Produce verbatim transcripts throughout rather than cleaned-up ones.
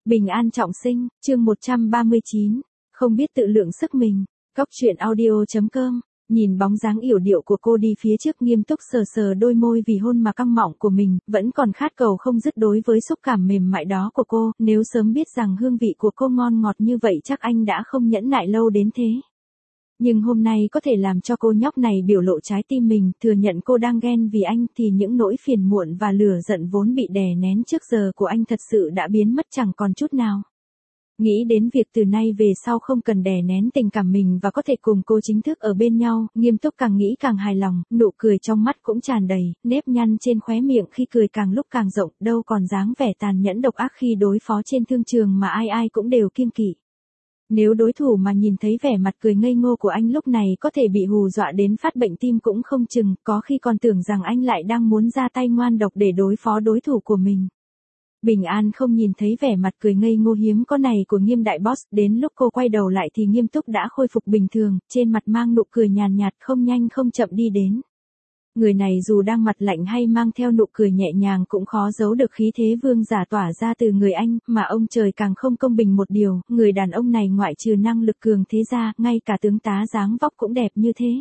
Bình an trọng sinh, chương một trăm ba mươi chín, không biết tự lượng sức mình. Cóc truyện audio chấm com. Nhìn bóng dáng yểu điệu của cô đi phía trước, nghiêm túc sờ sờ đôi môi vì hôn mà căng mọng của mình, vẫn còn khát cầu không dứt đối với xúc cảm mềm mại đó của cô. Nếu sớm biết rằng hương vị của cô ngon ngọt như vậy chắc anh đã không nhẫn nại lâu đến thế. Nhưng hôm nay có thể làm cho cô nhóc này biểu lộ trái tim mình, thừa nhận cô đang ghen vì anh, thì những nỗi phiền muộn và lửa giận vốn bị đè nén trước giờ của anh thật sự đã biến mất chẳng còn chút nào. Nghĩ đến việc từ nay về sau không cần đè nén tình cảm mình và có thể cùng cô chính thức ở bên nhau, nghiêm túc càng nghĩ càng hài lòng, nụ cười trong mắt cũng tràn đầy, nếp nhăn trên khóe miệng khi cười càng lúc càng rộng, đâu còn dáng vẻ tàn nhẫn độc ác khi đối phó trên thương trường mà ai ai cũng đều kiêng kỵ. Nếu đối thủ mà nhìn thấy vẻ mặt cười ngây ngô của anh lúc này có thể bị hù dọa đến phát bệnh tim cũng không chừng, có khi còn tưởng rằng anh lại đang muốn ra tay ngoan độc để đối phó đối thủ của mình. Bình an không nhìn thấy vẻ mặt cười ngây ngô hiếm có này của Nghiêm đại boss, đến lúc cô quay đầu lại thì Nghiêm túc đã khôi phục bình thường, trên mặt mang nụ cười nhàn nhạt không nhanh không chậm đi đến. Người này dù đang mặt lạnh hay mang theo nụ cười nhẹ nhàng cũng khó giấu được khí thế vương giả tỏa ra từ người anh, mà ông trời càng không công bình một điều, người đàn ông này ngoại trừ năng lực cường thế ra, ngay cả tướng tá dáng vóc cũng đẹp như thế.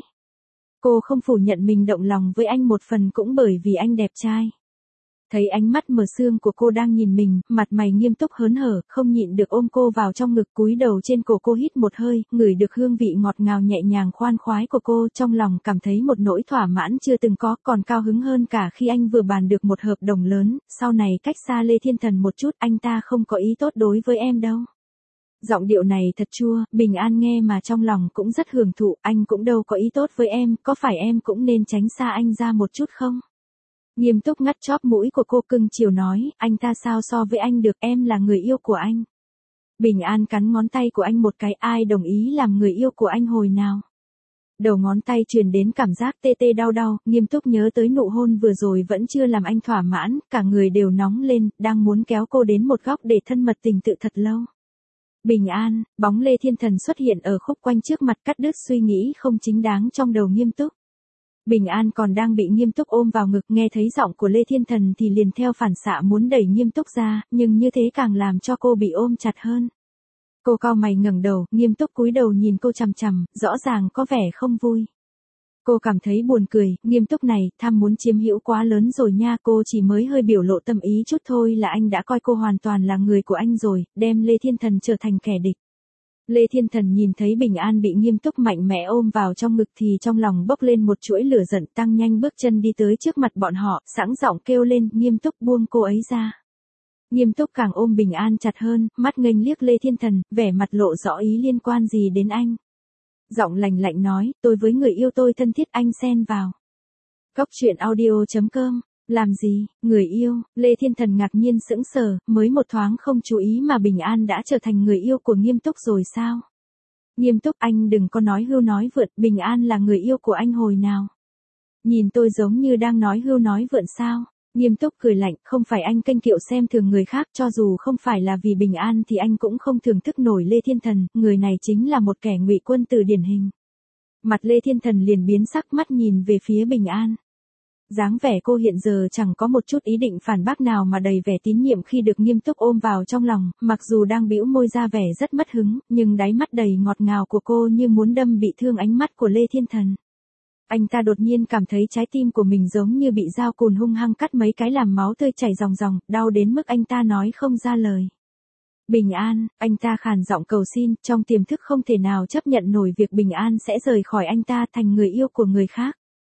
Cô không phủ nhận mình động lòng với anh một phần cũng bởi vì anh đẹp trai. Thấy ánh mắt mờ sương của cô đang nhìn mình, mặt mày nghiêm túc hớn hở, không nhịn được ôm cô vào trong ngực, cúi đầu trên cổ cô hít một hơi, ngửi được hương vị ngọt ngào nhẹ nhàng khoan khoái của cô, trong lòng cảm thấy một nỗi thỏa mãn chưa từng có, còn cao hứng hơn cả khi anh vừa bàn được một hợp đồng lớn, sau này cách xa Lê Thiên Thần một chút, anh ta không có ý tốt đối với em đâu. Giọng điệu này thật chua, Bình an nghe mà trong lòng cũng rất hưởng thụ, anh cũng đâu có ý tốt với em, có phải em cũng nên tránh xa anh ra một chút không? Nghiêm túc ngắt chóp mũi của cô cưng chiều nói, anh ta sao so với anh được, em là người yêu của anh. Bình an cắn ngón tay của anh một cái, ai đồng ý làm người yêu của anh hồi nào. Đầu ngón tay truyền đến cảm giác tê tê đau đau, nghiêm túc nhớ tới nụ hôn vừa rồi vẫn chưa làm anh thỏa mãn, cả người đều nóng lên, đang muốn kéo cô đến một góc để thân mật tình tự thật lâu. Bình an, bóng Lê Thiên Thần xuất hiện ở khúc quanh trước mặt cắt đứt suy nghĩ không chính đáng trong đầu nghiêm túc. Bình an còn đang bị nghiêm túc ôm vào ngực, nghe thấy giọng của Lê Thiên Thần thì liền theo phản xạ muốn đẩy nghiêm túc ra, nhưng như thế càng làm cho cô bị ôm chặt hơn. Cô cau mày ngẩng đầu, nghiêm túc cúi đầu nhìn cô chằm chằm, rõ ràng có vẻ không vui. Cô cảm thấy buồn cười, nghiêm túc này, tham muốn chiếm hữu quá lớn rồi nha, cô chỉ mới hơi biểu lộ tâm ý chút thôi là anh đã coi cô hoàn toàn là người của anh rồi, đem Lê Thiên Thần trở thành kẻ địch. Lê Thiên Thần nhìn thấy Bình an bị nghiêm túc mạnh mẽ ôm vào trong ngực thì trong lòng bốc lên một chuỗi lửa giận, tăng nhanh bước chân đi tới trước mặt bọn họ, sẵn giọng kêu lên, nghiêm túc buông cô ấy ra. Nghiêm túc càng ôm Bình an chặt hơn, mắt nghênh liếc Lê Thiên Thần, vẻ mặt lộ rõ ý liên quan gì đến anh. Giọng lạnh lạnh nói, tôi với người yêu tôi thân thiết, anh xen vào. Cóc truyện audio chấm com. Làm gì, người yêu, Lê Thiên Thần ngạc nhiên sững sờ, mới một thoáng không chú ý mà Bình an đã trở thành người yêu của nghiêm túc rồi sao? Nghiêm túc, anh đừng có nói hưu nói vượn, Bình an là người yêu của anh hồi nào? Nhìn tôi giống như đang nói hưu nói vượn sao? Nghiêm túc cười lạnh, không phải anh kênh kiệu xem thường người khác, cho dù không phải là vì Bình an thì anh cũng không thưởng thức nổi Lê Thiên Thần, người này chính là một kẻ ngụy quân tử điển hình. Mặt Lê Thiên Thần liền biến sắc, mắt nhìn về phía Bình an. Dáng vẻ cô hiện giờ chẳng có một chút ý định phản bác nào mà đầy vẻ tín nhiệm khi được nghiêm túc ôm vào trong lòng, mặc dù đang bĩu môi ra vẻ rất mất hứng, nhưng đáy mắt đầy ngọt ngào của cô như muốn đâm bị thương ánh mắt của Lê Thiên Thần. Anh ta đột nhiên cảm thấy trái tim của mình giống như bị dao cùn hung hăng cắt mấy cái làm máu tươi chảy ròng ròng, đau đến mức anh ta nói không ra lời. Bình an, anh ta khàn giọng cầu xin, trong tiềm thức không thể nào chấp nhận nổi việc Bình an sẽ rời khỏi anh ta thành người yêu của người khác.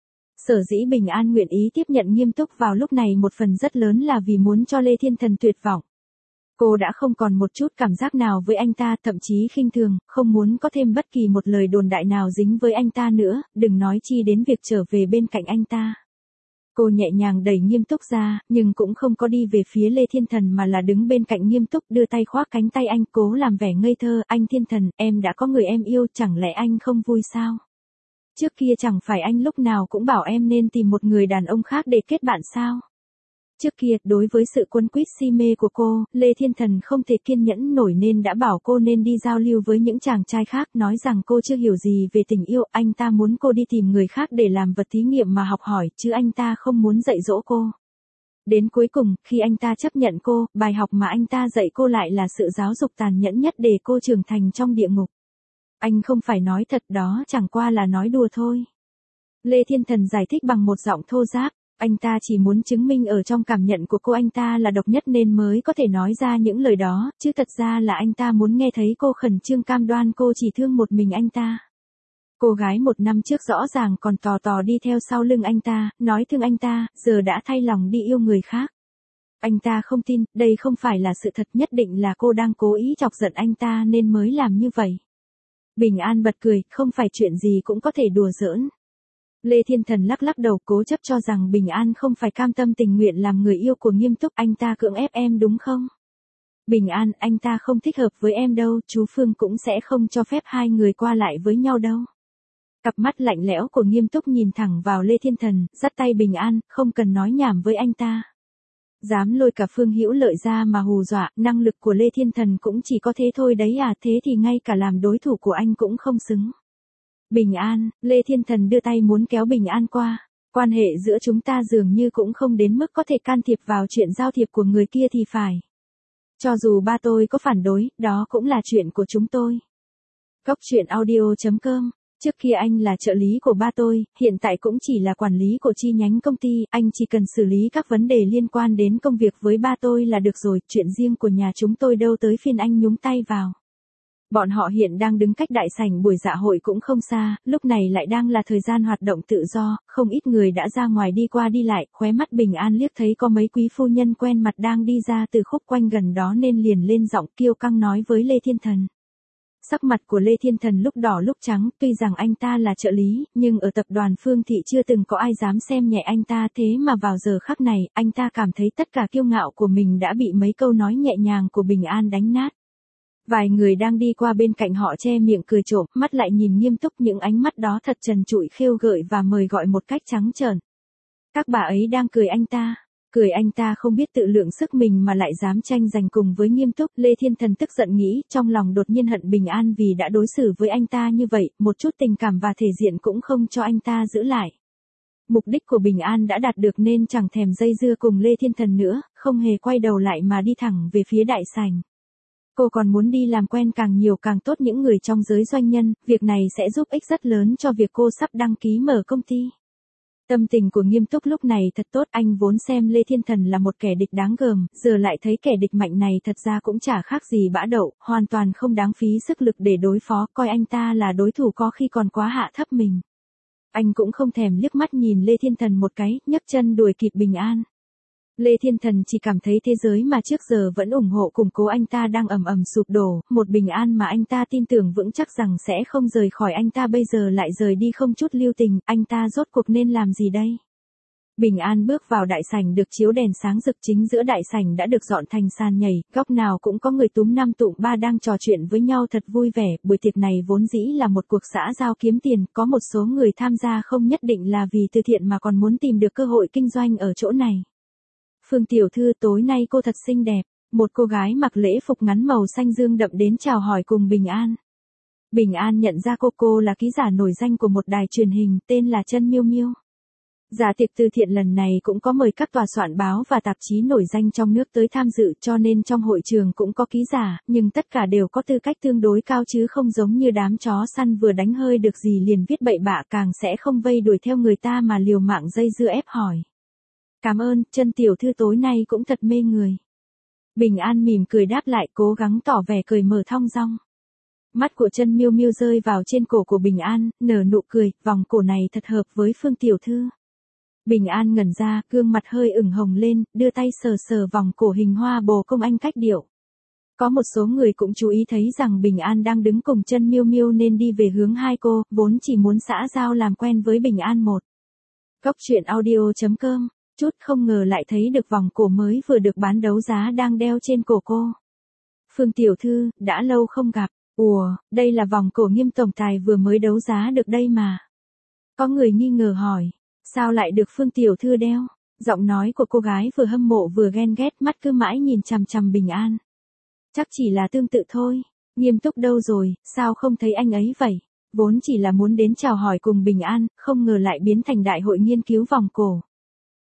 Sở dĩ Bình an nguyện ý tiếp nhận nghiêm túc vào lúc này một phần rất lớn là vì muốn cho Lê Thiên Thần tuyệt vọng. Cô đã không còn một chút cảm giác nào với anh ta, thậm chí khinh thường, không muốn có thêm bất kỳ một lời đồn đại nào dính với anh ta nữa, đừng nói chi đến việc trở về bên cạnh anh ta. Cô nhẹ nhàng đẩy nghiêm túc ra, nhưng cũng không có đi về phía Lê Thiên Thần mà là đứng bên cạnh nghiêm túc, đưa tay khoác cánh tay anh, cố làm vẻ ngây thơ, anh Thiên Thần, em đã có người em yêu, chẳng lẽ anh không vui sao? Trước kia chẳng phải anh lúc nào cũng bảo em nên tìm một người đàn ông khác để kết bạn sao? Trước kia, đối với sự quấn quýt si mê của cô, Lê Thiên Thần không thể kiên nhẫn nổi nên đã bảo cô nên đi giao lưu với những chàng trai khác, nói rằng cô chưa hiểu gì về tình yêu, anh ta muốn cô đi tìm người khác để làm vật thí nghiệm mà học hỏi, chứ anh ta không muốn dạy dỗ cô. Đến cuối cùng, khi anh ta chấp nhận cô, bài học mà anh ta dạy cô lại là sự giáo dục tàn nhẫn nhất để cô trưởng thành trong địa ngục. Anh không phải nói thật, đó chẳng qua là nói đùa thôi. Lê Thiên Thần giải thích bằng một giọng thô ráp, anh ta chỉ muốn chứng minh ở trong cảm nhận của cô anh ta là độc nhất nên mới có thể nói ra những lời đó, chứ thật ra là anh ta muốn nghe thấy cô khẩn trương cam đoan cô chỉ thương một mình anh ta. Cô gái một năm trước rõ ràng còn tò tò đi theo sau lưng anh ta, nói thương anh ta, giờ đã thay lòng đi yêu người khác. Anh ta không tin, đây không phải là sự thật, nhất định là cô đang cố ý chọc giận anh ta nên mới làm như vậy. Bình An bật cười, không phải chuyện gì cũng có thể đùa giỡn. Lê Thiên Thần lắc lắc đầu cố chấp cho rằng Bình An không phải cam tâm tình nguyện làm người yêu của Nghiêm Túc, anh ta cưỡng ép em đúng không? Bình An, anh ta không thích hợp với em đâu, chú Phương cũng sẽ không cho phép hai người qua lại với nhau đâu. Cặp mắt lạnh lẽo của Nghiêm Túc nhìn thẳng vào Lê Thiên Thần, dắt tay Bình An, không cần nói nhảm với anh ta. Dám lôi cả Phương Hữu Lợi ra mà hù dọa, năng lực của Lê Thiên Thần cũng chỉ có thế thôi đấy à, thế thì ngay cả làm đối thủ của anh cũng không xứng. Bình An, Lê Thiên Thần đưa tay muốn kéo Bình An qua, quan hệ giữa chúng ta dường như cũng không đến mức có thể can thiệp vào chuyện giao thiệp của người kia thì phải. Cho dù ba tôi có phản đối, đó cũng là chuyện của chúng tôi. Cốc truyện audio chấm com. Trước kia anh là trợ lý của ba tôi, hiện tại cũng chỉ là quản lý của chi nhánh công ty, anh chỉ cần xử lý các vấn đề liên quan đến công việc với ba tôi là được rồi, chuyện riêng của nhà chúng tôi đâu tới phiên anh nhúng tay vào. Bọn họ hiện đang đứng cách đại sảnh buổi dạ hội cũng không xa, lúc này lại đang là thời gian hoạt động tự do, không ít người đã ra ngoài đi qua đi lại, khóe mắt Bình An liếc thấy có mấy quý phu nhân quen mặt đang đi ra từ khúc quanh gần đó nên liền lên giọng kiêu căng nói với Lê Thiên Thần. Sắc mặt của Lê Thiên Thần lúc đỏ lúc trắng, tuy rằng anh ta là trợ lý, nhưng ở tập đoàn Phương Thị chưa từng có ai dám xem nhẹ anh ta, thế mà vào giờ khắc này, anh ta cảm thấy tất cả kiêu ngạo của mình đã bị mấy câu nói nhẹ nhàng của Bình An đánh nát. Vài người đang đi qua bên cạnh họ che miệng cười trộm, mắt lại nhìn Nghiêm Túc, những ánh mắt đó thật trần trụi khêu gợi và mời gọi một cách trắng trợn. Các bà ấy đang cười anh ta. Cười anh ta không biết tự lượng sức mình mà lại dám tranh giành cùng với Nghiêm Túc. Lê Thiên Thần tức giận nghĩ, trong lòng đột nhiên hận Bình An vì đã đối xử với anh ta như vậy, một chút tình cảm và thể diện cũng không cho anh ta giữ lại. Mục đích của Bình An đã đạt được nên chẳng thèm dây dưa cùng Lê Thiên Thần nữa, không hề quay đầu lại mà đi thẳng về phía đại sảnh. Cô còn muốn đi làm quen càng nhiều càng tốt những người trong giới doanh nhân, việc này sẽ giúp ích rất lớn cho việc cô sắp đăng ký mở công ty. Tâm tình của Nghiêm Túc lúc này thật tốt, anh vốn xem Lê Thiên Thần là một kẻ địch đáng gờm, giờ lại thấy kẻ địch mạnh này thật ra cũng chả khác gì bã đậu, hoàn toàn không đáng phí sức lực để đối phó, coi anh ta là đối thủ có khi còn quá hạ thấp mình. Anh cũng không thèm liếc mắt nhìn Lê Thiên Thần một cái, nhấc chân đuổi kịp Bình An. Lê Thiên Thần chỉ cảm thấy thế giới mà trước giờ vẫn ủng hộ củng cố anh ta đang ầm ầm sụp đổ, một Bình An mà anh ta tin tưởng vững chắc rằng sẽ không rời khỏi anh ta bây giờ lại rời đi không chút lưu tình, anh ta rốt cuộc nên làm gì đây? Bình An bước vào đại sảnh được chiếu đèn sáng rực, chính giữa đại sảnh đã được dọn thành sàn nhảy, góc nào cũng có người túm năm tụm ba đang trò chuyện với nhau thật vui vẻ, buổi tiệc này vốn dĩ là một cuộc xã giao kiếm tiền, có một số người tham gia không nhất định là vì từ thiện mà còn muốn tìm được cơ hội kinh doanh ở chỗ này. Phương tiểu thư, tối nay cô thật xinh đẹp, một cô gái mặc lễ phục ngắn màu xanh dương đậm đến chào hỏi cùng Bình An. Bình An nhận ra cô cô là ký giả nổi danh của một đài truyền hình, tên là Trân Miêu Miêu. Dạ tiệc từ thiện lần này cũng có mời các tòa soạn báo và tạp chí nổi danh trong nước tới tham dự, cho nên trong hội trường cũng có ký giả, nhưng tất cả đều có tư cách tương đối cao chứ không giống như đám chó săn vừa đánh hơi được gì liền viết bậy bạ, càng sẽ không vây đuổi theo người ta mà liều mạng dây dưa ép hỏi. Cảm ơn, Trân tiểu thư tối nay cũng thật mê người. Bình An mỉm cười đáp lại, cố gắng tỏ vẻ cười mở thong dong. Mắt của Trân Miêu Miêu rơi vào trên cổ của Bình An, nở nụ cười, vòng cổ này thật hợp với Phương tiểu thư. Bình An ngẩn ra, gương mặt hơi ửng hồng lên, đưa tay sờ sờ vòng cổ hình hoa bồ công anh cách điệu. Có một số người cũng chú ý thấy rằng Bình An đang đứng cùng Trân Miêu Miêu nên đi về hướng hai cô, vốn chỉ muốn xã giao làm quen với Bình An một. Cốc truyện audio chấm com. Chút không ngờ lại thấy được vòng cổ mới vừa được bán đấu giá đang đeo trên cổ cô. Phương tiểu thư, đã lâu không gặp. Ủa, đây là vòng cổ Nghiêm tổng tài vừa mới đấu giá được đây mà. Có người nghi ngờ hỏi, sao lại được Phương tiểu thư đeo? Giọng nói của cô gái vừa hâm mộ vừa ghen ghét, mắt cứ mãi nhìn chằm chằm Bình An. Chắc chỉ là tương tự thôi. Nghiêm Túc đâu rồi, sao không thấy anh ấy vậy? Vốn chỉ là muốn đến chào hỏi cùng Bình An, không ngờ lại biến thành đại hội nghiên cứu vòng cổ.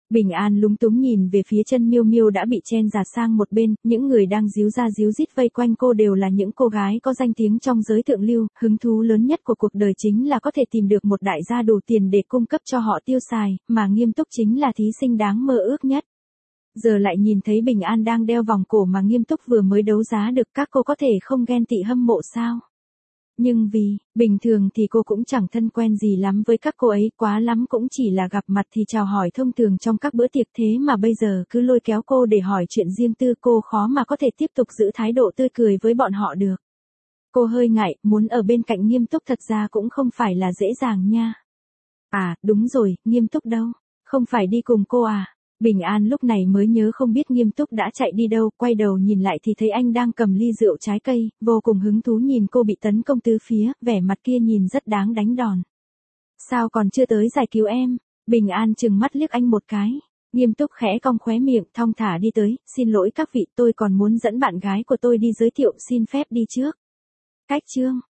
Bình An lúng túng nhìn về phía chân Miêu Miêu đã bị chen dạt sang một bên, những người đang díu ra díu dít vây quanh cô đều là những cô gái có danh tiếng trong giới thượng lưu, hứng thú lớn nhất của cuộc đời chính là có thể tìm được một đại gia đủ tiền để cung cấp cho họ tiêu xài, mà Nghiêm Túc chính là thí sinh đáng mơ ước nhất. Giờ lại nhìn thấy Bình An đang đeo vòng cổ mà Nghiêm Túc vừa mới đấu giá được, các cô có thể không ghen tị hâm mộ sao? Nhưng vì, bình thường thì cô cũng chẳng thân quen gì lắm với các cô ấy, quá lắm cũng chỉ là gặp mặt thì chào hỏi thông thường trong các bữa tiệc, thế mà bây giờ cứ lôi kéo cô để hỏi chuyện riêng tư, cô khó mà có thể tiếp tục giữ thái độ tươi cười với bọn họ được. Cô hơi ngại, muốn ở bên cạnh Nghiêm Túc thật ra cũng không phải là dễ dàng nha. À, đúng rồi, Nghiêm Túc đâu? Không phải đi cùng cô à? Bình An lúc này mới nhớ không biết Nghiêm Túc đã chạy đi đâu, quay đầu nhìn lại thì thấy anh đang cầm ly rượu trái cây, vô cùng hứng thú nhìn cô bị tấn công tứ phía, vẻ mặt kia nhìn rất đáng đánh đòn. Sao còn chưa tới giải cứu em? Bình An trừng mắt liếc anh một cái. Nghiêm Túc khẽ cong khóe miệng, thong thả đi tới, xin lỗi các vị, tôi còn muốn dẫn bạn gái của tôi đi giới thiệu, xin phép đi trước. Cách chương.